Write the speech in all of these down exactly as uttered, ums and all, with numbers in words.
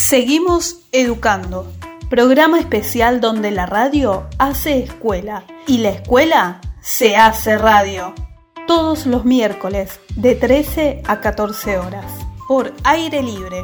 Seguimos educando, programa especial donde la radio hace escuela y la escuela se hace radio. Todos los miércoles de trece a catorce horas, por aire libre.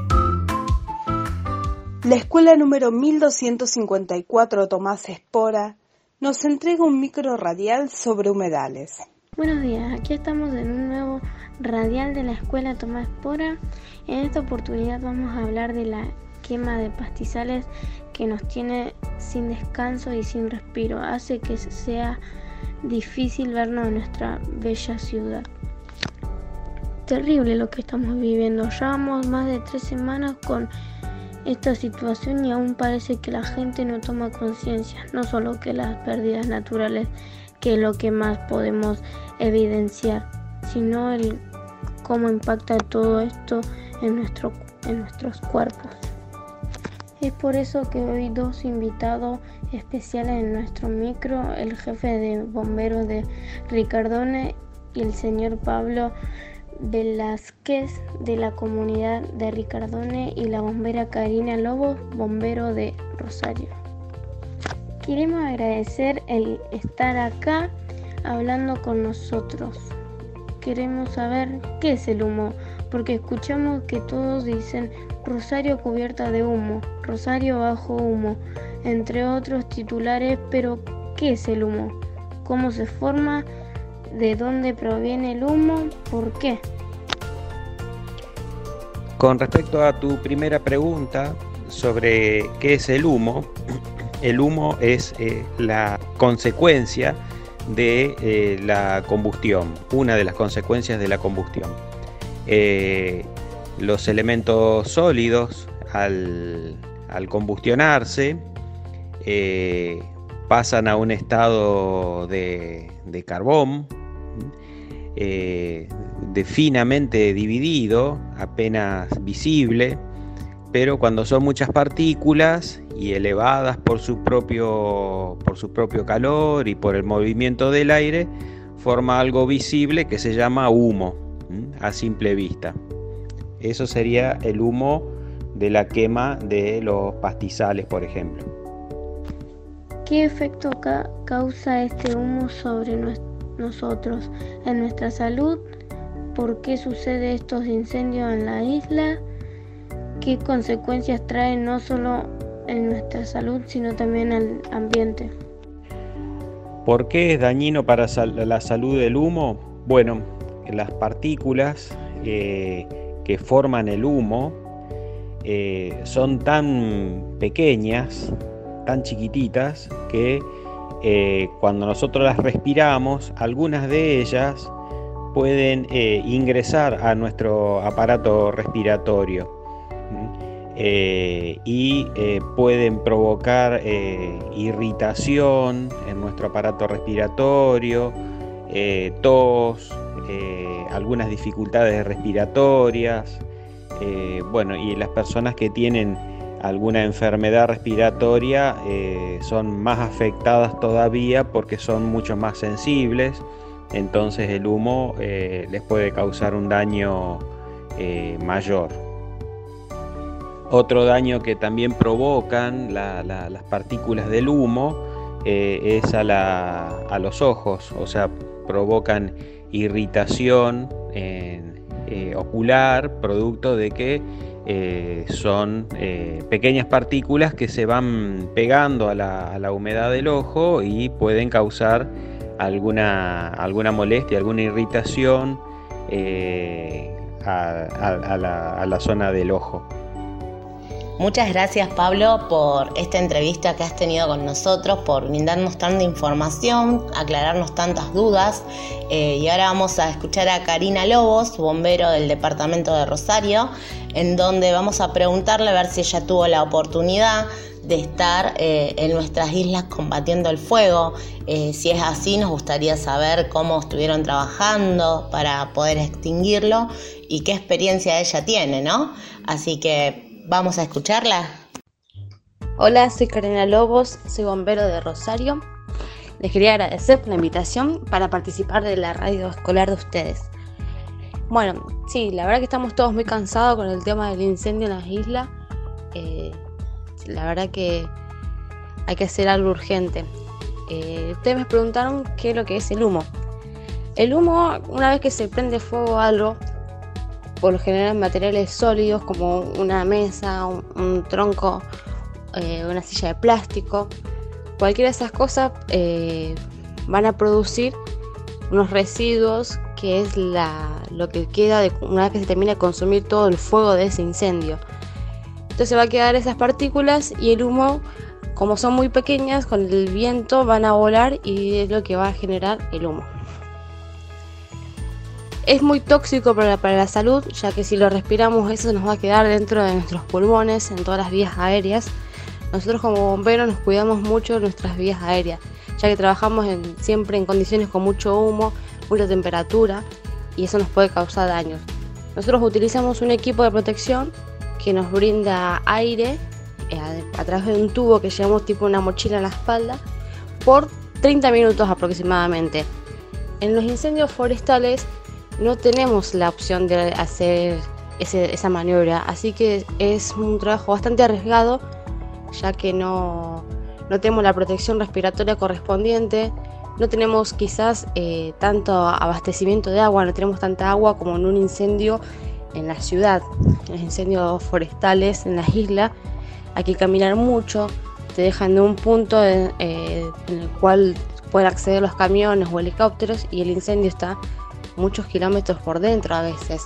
La escuela número mil doscientos cincuenta y cuatro Tomás Espora nos entrega un micro radial sobre humedales. Buenos días, aquí estamos en un nuevo radial de la escuela Tomás Espora. En esta oportunidad vamos a hablar de la quema de pastizales que nos tiene sin descanso y sin respiro. Hace que sea difícil vernos en nuestra bella ciudad. Terrible lo que estamos viviendo. Llevamos más de tres semanas con esta situación y aún parece que la gente no toma conciencia, no solo que las pérdidas naturales, que es lo que más podemos evidenciar, sino el cómo impacta todo esto en, nuestro, en nuestros cuerpos. Es por eso que hoy dos invitados especiales en nuestro micro, el jefe de bomberos de Ricardone y el señor Pablo Velázquez de la comunidad de Ricardone y la bombera Karina Lobos, bombero de Rosario. Queremos agradecer el estar acá hablando con nosotros. Queremos saber qué es el humo, porque escuchamos que todos dicen Rosario cubierta de humo, Rosario bajo humo, entre otros titulares, pero ¿qué es el humo? ¿Cómo se forma? ¿De dónde proviene el humo? ¿Por qué? Con respecto a tu primera pregunta sobre qué es el humo, el humo es eh, la consecuencia de eh, la combustión, una de las consecuencias de la combustión. Eh, los elementos sólidos, al, al combustionarse, eh, pasan a un estado de, de carbón, eh, de finamente dividido, apenas visible, pero cuando son muchas partículas y elevadas por su propio, por su propio calor y por el movimiento del aire, forma algo visible que se llama humo, a simple vista. Eso sería el humo de la quema de los pastizales, por ejemplo. ¿Qué efecto ca- causa este humo sobre nos- nosotros, en nuestra salud? ¿Por qué sucede estos incendios en la isla? ¿Qué consecuencias trae no solo en nuestra salud, sino también al ambiente? ¿Por qué es dañino para sal- la salud el humo? Bueno, las partículas eh, que forman el humo eh, son tan pequeñas, tan chiquititas, que eh, cuando nosotros las respiramos, algunas de ellas pueden eh, ingresar a nuestro aparato respiratorio. Eh, y eh, pueden provocar eh, irritación en nuestro aparato respiratorio, eh, tos, eh, algunas dificultades respiratorias, eh, bueno, y las personas que tienen alguna enfermedad respiratoria eh, son más afectadas todavía porque son mucho más sensibles, entonces el humo eh, les puede causar un daño eh, mayor. Otro daño que también provocan la, la, las partículas del humo eh, es a, la, a los ojos, o sea, provocan irritación eh, eh, ocular, producto de que eh, son eh, pequeñas partículas que se van pegando a la, a la humedad del ojo y pueden causar alguna, alguna molestia, alguna irritación eh, a, a, a, la, a la zona del ojo. Muchas gracias, Pablo, por esta entrevista que has tenido con nosotros, por brindarnos tanta información, aclararnos tantas dudas. Eh, y ahora vamos a escuchar a Karina Lobos, bombero del departamento de Rosario, en donde vamos a preguntarle a ver si ella tuvo la oportunidad de estar eh, en nuestras islas combatiendo el fuego. Eh, si es así, nos gustaría saber cómo estuvieron trabajando para poder extinguirlo y qué experiencia ella tiene, ¿no? Así que vamos a escucharla. Hola, soy Karina Lobos, soy bombero de Rosario. Les quería agradecer por la invitación para participar de la radio escolar de ustedes. Bueno, sí, la verdad que estamos todos muy cansados con el tema del incendio en las islas. Eh, la verdad que hay que hacer algo urgente. Eh, ustedes me preguntaron qué es lo que es el humo. El humo, una vez que se prende fuego a algo, por lo general materiales sólidos como una mesa, un, un tronco, eh, una silla de plástico, cualquiera de esas cosas eh, van a producir unos residuos que es la, lo que queda de, una vez que se termina de consumir todo el fuego de ese incendio. Entonces va a quedar esas partículas y el humo, como son muy pequeñas, con el viento van a volar y es lo que va a generar el humo. Es muy tóxico para la, para la salud, ya que si lo respiramos eso nos va a quedar dentro de nuestros pulmones, en todas las vías aéreas. Nosotros como bomberos nos cuidamos mucho de nuestras vías aéreas, ya que trabajamos en, siempre en condiciones con mucho humo, mucha temperatura, y eso nos puede causar daños. Nosotros utilizamos un equipo de protección que nos brinda aire eh, a, a través de un tubo que llevamos tipo una mochila en la espalda por treinta minutos aproximadamente. En los incendios forestales no tenemos la opción de hacer ese, esa maniobra, así que es un trabajo bastante arriesgado, ya que no, no tenemos la protección respiratoria correspondiente, no tenemos quizás eh, tanto abastecimiento de agua, no tenemos tanta agua como en un incendio en la ciudad. En los incendios forestales en las islas hay que caminar mucho, te dejan de un punto en, eh, en el cual pueden acceder los camiones o helicópteros y el incendio está muchos kilómetros por dentro a veces.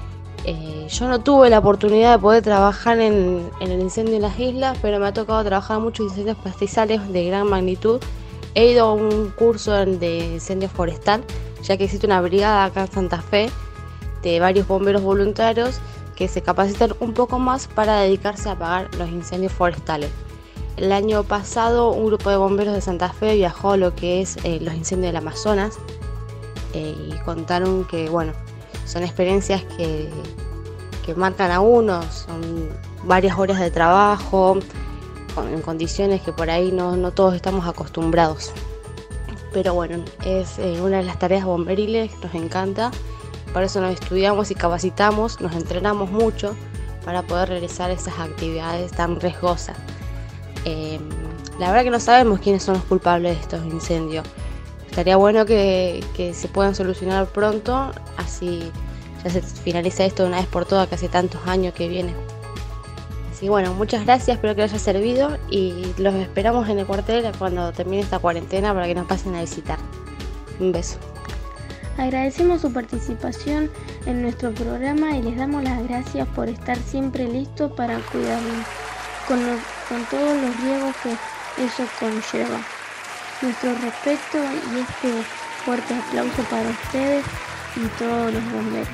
Eh, yo no tuve la oportunidad de poder trabajar en, en el incendio en las islas, pero me ha tocado trabajar en muchos incendios pastizales de gran magnitud. He ido a un curso de incendio forestal, ya que existe una brigada acá en Santa Fe de varios bomberos voluntarios que se capacitan un poco más para dedicarse a apagar los incendios forestales. El año pasado un grupo de bomberos de Santa Fe viajó a lo que es eh, los incendios del Amazonas eh, y contaron que bueno, son experiencias que, que marcan a uno, son varias horas de trabajo con, en condiciones que por ahí no, no todos estamos acostumbrados. Pero bueno, es eh, una de las tareas bomberiles, nos encanta, por eso nos estudiamos y capacitamos, nos entrenamos mucho para poder realizar esas actividades tan riesgosas. Eh, la verdad que no sabemos quiénes son los culpables de estos incendios. Estaría bueno que, que se puedan solucionar pronto, así ya se finaliza esto de una vez por todas, que hace tantos años que viene. Así bueno, muchas gracias, espero que les haya servido y los esperamos en el cuartel cuando termine esta cuarentena para que nos pasen a visitar. Un beso. Agradecemos su participación en nuestro programa y les damos las gracias por estar siempre listos para cuidarnos con, los, con todos los riesgos que eso conlleva. Nuestro respeto y este fuerte aplauso para ustedes y todos los bomberos.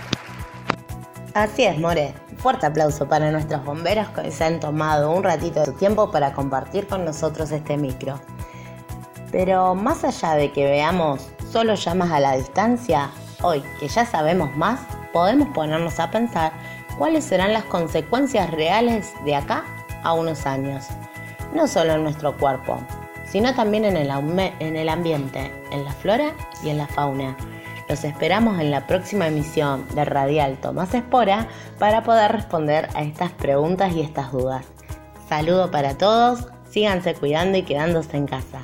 Así es, More. Fuerte aplauso para nuestros bomberos que se han tomado un ratito de su tiempo para compartir con nosotros este micro. Pero más allá de que veamos solo llamas a la distancia, hoy que ya sabemos más, podemos ponernos a pensar cuáles serán las consecuencias reales de acá a unos años. No solo en nuestro cuerpo, sino también en el, en el ambiente, en la flora y en la fauna. Los esperamos en la próxima emisión de Radial Tomás Espora para poder responder a estas preguntas y estas dudas. Saludo para todos, síganse cuidando y quedándose en casa.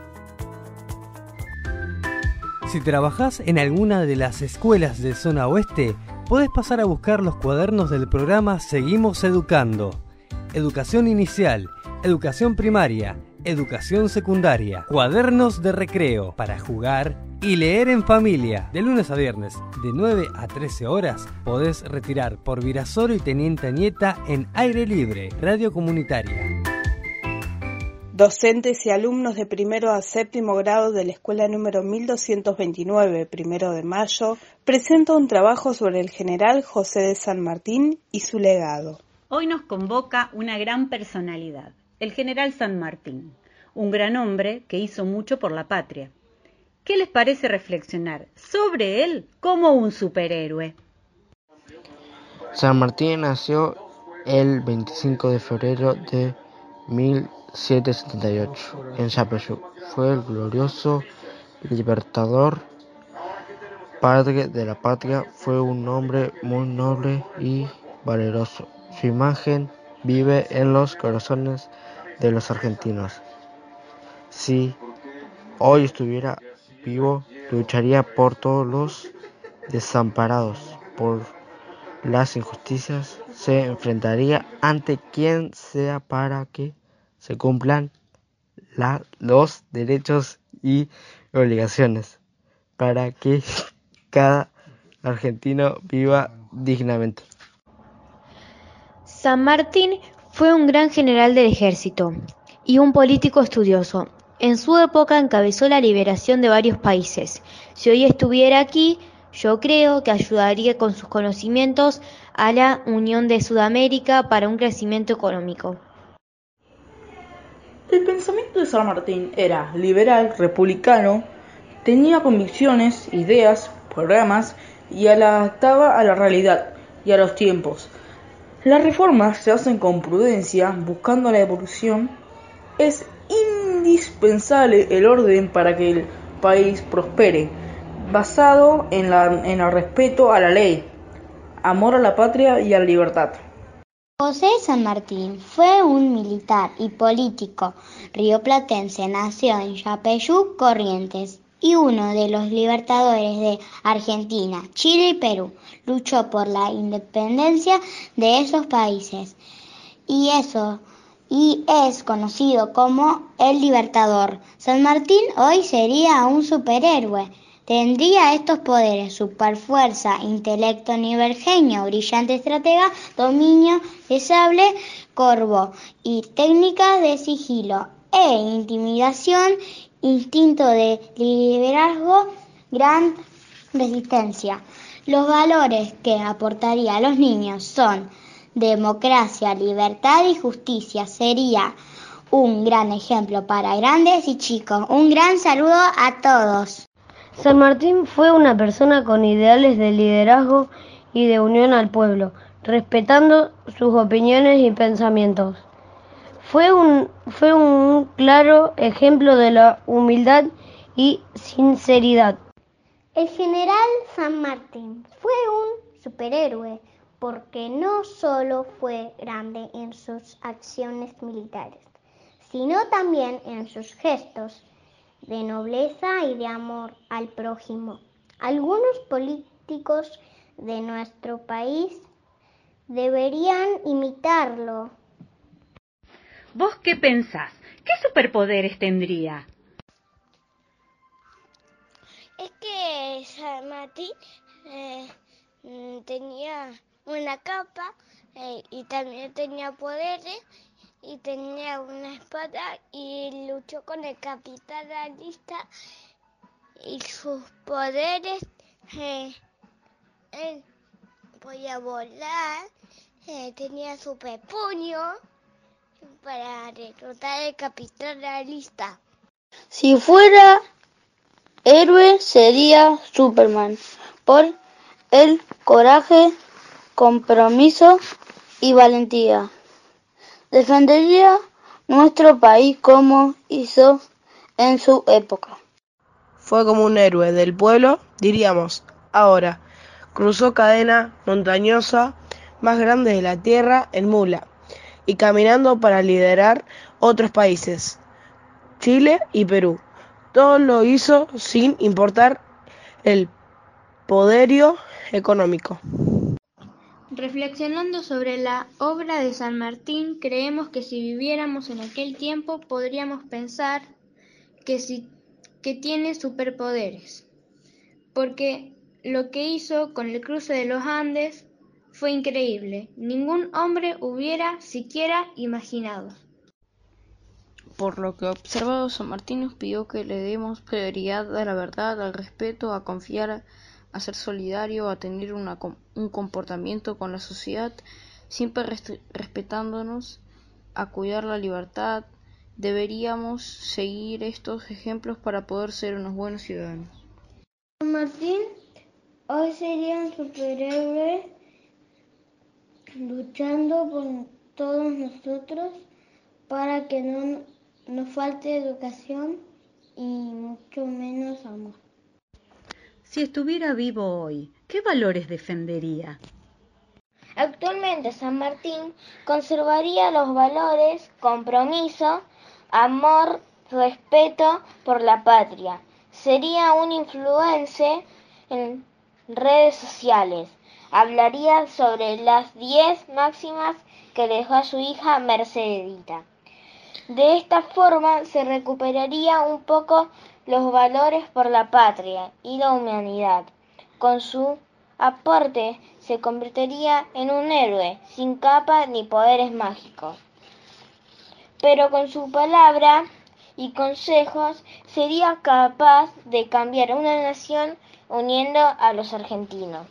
Si trabajás en alguna de las escuelas de Zona Oeste, podés pasar a buscar los cuadernos del programa Seguimos Educando. Educación inicial, educación primaria, educación secundaria, cuadernos de recreo para jugar y leer en familia. De lunes a viernes, de nueve a trece horas, podés retirar por Virasoro y Teniente Nieta en Aire Libre, Radio Comunitaria. Docentes y alumnos de primero a séptimo grado de la escuela número mil doscientos veintinueve, primero de mayo, presenta un trabajo sobre el general José de San Martín y su legado. Hoy nos convoca una gran personalidad, el general San Martín, un gran hombre que hizo mucho por la patria. ¿Qué les parece reflexionar sobre él como un superhéroe? San Martín nació el veinticinco de febrero de mil setecientos setenta y ocho en Yapeyú. Fue el glorioso libertador, padre de la patria. Fue un hombre muy noble y valeroso. Su imagen vive en los corazones de los argentinos. Si hoy estuviera vivo, lucharía por todos los desamparados, por las injusticias, se enfrentaría ante quien sea para que se cumplan la, los derechos y obligaciones, para que cada argentino viva dignamente. San Martín fue un gran general del ejército y un político estudioso. En su época encabezó la liberación de varios países. Si hoy estuviera aquí, yo creo que ayudaría con sus conocimientos a la Unión de Sudamérica para un crecimiento económico. El pensamiento de San Martín era liberal, republicano, tenía convicciones, ideas, programas y las adaptaba a la realidad y a los tiempos. Las reformas se hacen con prudencia, buscando la evolución. Es indispensable el orden para que el país prospere, basado en, la, en el respeto a la ley, amor a la patria y a la libertad. José San Martín fue un militar y político rioplatense, nació en Yapeyú, Corrientes, y uno de los libertadores de Argentina, Chile y Perú. Luchó por la independencia de esos países y eso y es conocido como el Libertador. San Martín hoy sería un superhéroe. Tendría estos poderes: superfuerza, intelecto nivel genio, brillante estratega, dominio de sable, corvo y técnicas de sigilo e intimidación, instinto de liderazgo, gran resistencia. Los valores que aportaría a los niños son democracia, libertad y justicia. Sería un gran ejemplo para grandes y chicos. Un gran saludo a todos. San Martín fue una persona con ideales de liderazgo y de unión al pueblo, respetando sus opiniones y pensamientos. Fue un, fue un claro ejemplo de la humildad y sinceridad. El general San Martín fue un superhéroe porque no solo fue grande en sus acciones militares, sino también en sus gestos de nobleza y de amor al prójimo. Algunos políticos de nuestro país deberían imitarlo. ¿Vos qué pensás? ¿Qué superpoderes tendría? Es que San Martín eh, tenía una capa eh, y también tenía poderes y tenía una espada y luchó con el capitán realista y sus poderes eh, él podía volar, eh, tenía super puño para derrotar al capitán realista. Si fuera héroe sería Superman, por el coraje, compromiso y valentía. Defendería nuestro país como hizo en su época. Fue como un héroe del pueblo, diríamos. Ahora, cruzó cadena montañosa más grande de la tierra en mula y caminando para liderar otros países, Chile y Perú. Todo lo hizo sin importar el poderío económico. Reflexionando sobre la obra de San Martín, creemos que si viviéramos en aquel tiempo podríamos pensar que, si, que tiene superpoderes, porque lo que hizo con el cruce de los Andes fue increíble. Ningún hombre hubiera siquiera imaginado. Por lo que observado, San Martín nos pidió que le demos prioridad a la verdad, al respeto, a confiar, a ser solidario, a tener una, un comportamiento con la sociedad, siempre respetándonos, a cuidar la libertad. Deberíamos seguir estos ejemplos para poder ser unos buenos ciudadanos. San Martín hoy sería un superhéroe luchando por todos nosotros para que no nos falte educación y mucho menos amor. Si estuviera vivo hoy, ¿qué valores defendería? Actualmente San Martín conservaría los valores compromiso, amor, respeto por la patria. Sería un influencer en redes sociales. Hablaría sobre las diez máximas que dejó a su hija Mercedita. De esta forma se recuperaría un poco los valores por la patria y la humanidad. Con su aporte se convertiría en un héroe sin capa ni poderes mágicos. Pero con su palabra y consejos sería capaz de cambiar una nación uniendo a los argentinos.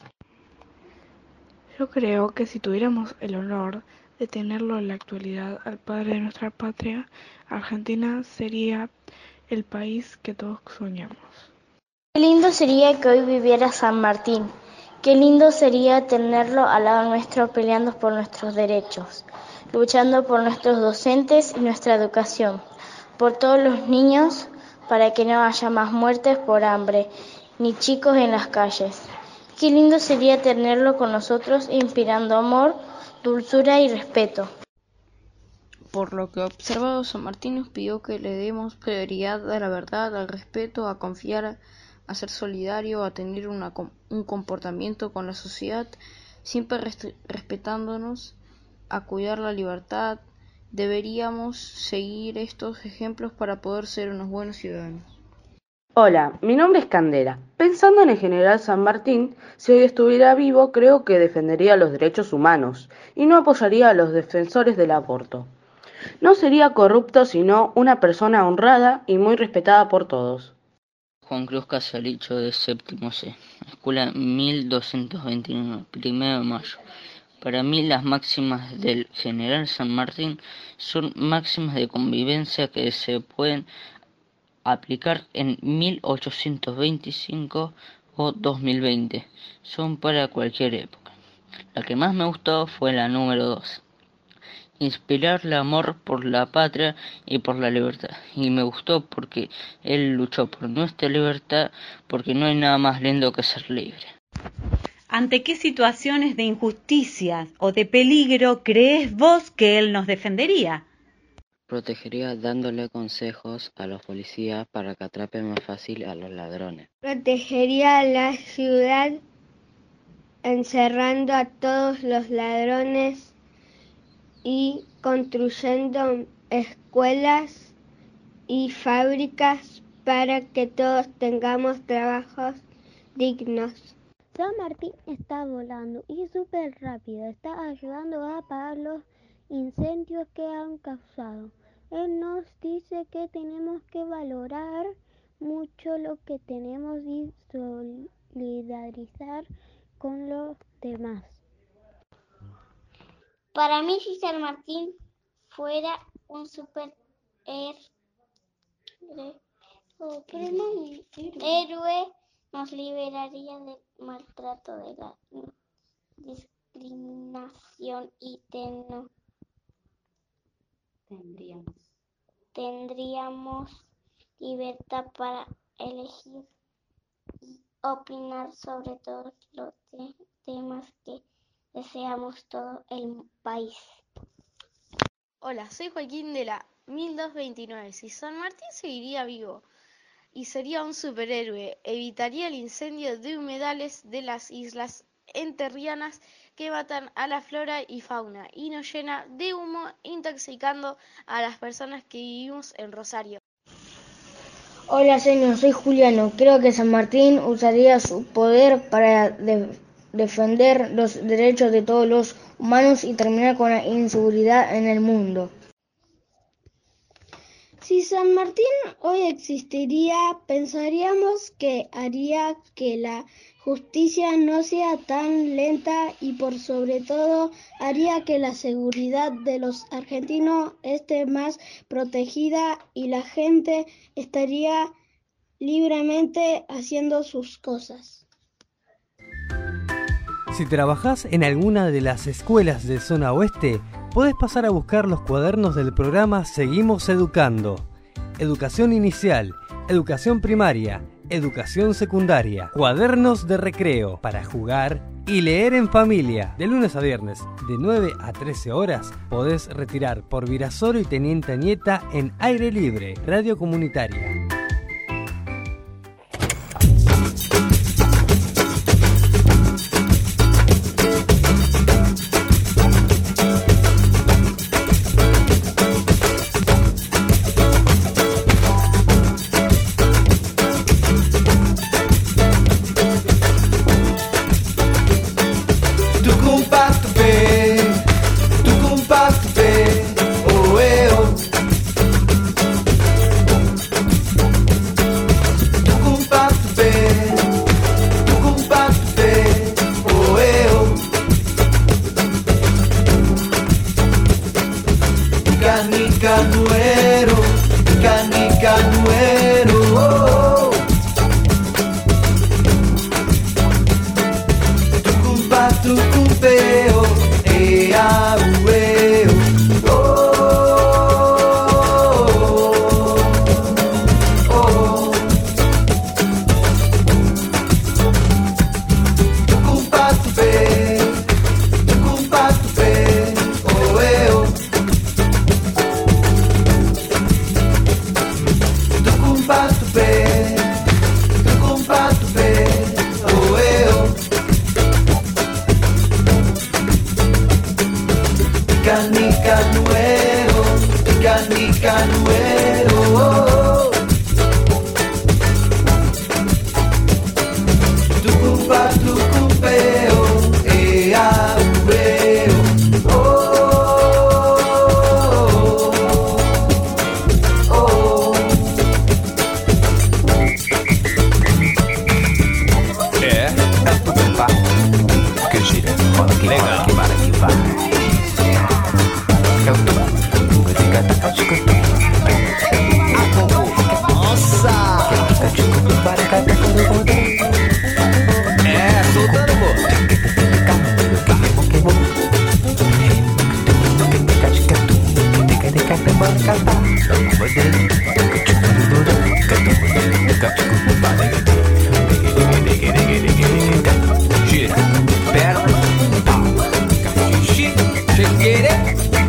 Yo creo que si tuviéramos el honor de tenerlo en la actualidad al padre de nuestra patria, Argentina sería el país que todos soñamos. Qué lindo sería que hoy viviera San Martín. Qué lindo sería tenerlo al lado nuestro peleando por nuestros derechos, luchando por nuestros docentes y nuestra educación, por todos los niños para que no haya más muertes por hambre, ni chicos en las calles. Qué lindo sería tenerlo con nosotros inspirando amor, dulzura y respeto. Por lo que observado, San Martín nos pidió que le demos prioridad a la verdad, al respeto, a confiar, a ser solidario, a tener una, un comportamiento con la sociedad, siempre rest- respetándonos, a cuidar la libertad. Deberíamos seguir estos ejemplos para poder ser unos buenos ciudadanos. Hola, mi nombre es Candela. Pensando en el general San Martín, si hoy estuviera vivo, creo que defendería los derechos humanos y no apoyaría a los defensores del aborto. No sería corrupto, sino una persona honrada y muy respetada por todos. Juan Cruz Casaricho, de séptimo C, escuela mil doscientos veintiuno, primero de mayo. Para mí las máximas del general San Martín son máximas de convivencia que se pueden aplicar en mil ochocientos veinticinco o dos mil veinte. Son para cualquier época. La que más me gustó fue la número dos. Inspirar el amor por la patria y por la libertad. Y me gustó porque él luchó por nuestra libertad, porque no hay nada más lindo que ser libre. ¿Ante qué situaciones de injusticia o de peligro crees vos que él nos defendería? Protegería dándole consejos a los policías para que atrapen más fácil a los ladrones. Protegería la ciudad encerrando a todos los ladrones y construyendo escuelas y fábricas para que todos tengamos trabajos dignos. San Martín está volando y súper rápido, está ayudando a apagar los incendios que han causado. Él nos dice que tenemos que valorar mucho lo que tenemos y solidarizar con los demás. Para mí, si San Martín fuera un super héroe, nos liberaría del maltrato, de la discriminación y de no tendríamos tendríamos libertad para elegir y opinar sobre todos los te- temas que deseamos todo el país. Hola, soy Joaquín de la mil doscientos veintinueve. Si San Martín seguiría vivo y sería un superhéroe, evitaría el incendio de humedales de las islas enterrianas que matan a la flora y fauna y nos llena de humo, intoxicando a las personas que vivimos en Rosario. Hola señor, soy Juliano. Creo que San Martín usaría su poder para de- defender los derechos de todos los humanos y terminar con la inseguridad en el mundo. Si San Martín hoy existiría, pensaríamos que haría que la justicia no sea tan lenta y por sobre todo haría que la seguridad de los argentinos esté más protegida y la gente estaría libremente haciendo sus cosas. Si trabajás en alguna de las escuelas de Zona Oeste, podés pasar a buscar los cuadernos del programa Seguimos Educando. Educación inicial, educación primaria, educación secundaria, cuadernos de recreo para jugar y leer en familia. De lunes a viernes, de nueve a trece horas, podés retirar por Virasoro y Teniente Anieta en Aire Libre, Radio Comunitaria. Gira, perna, pau, xixi, chegueira.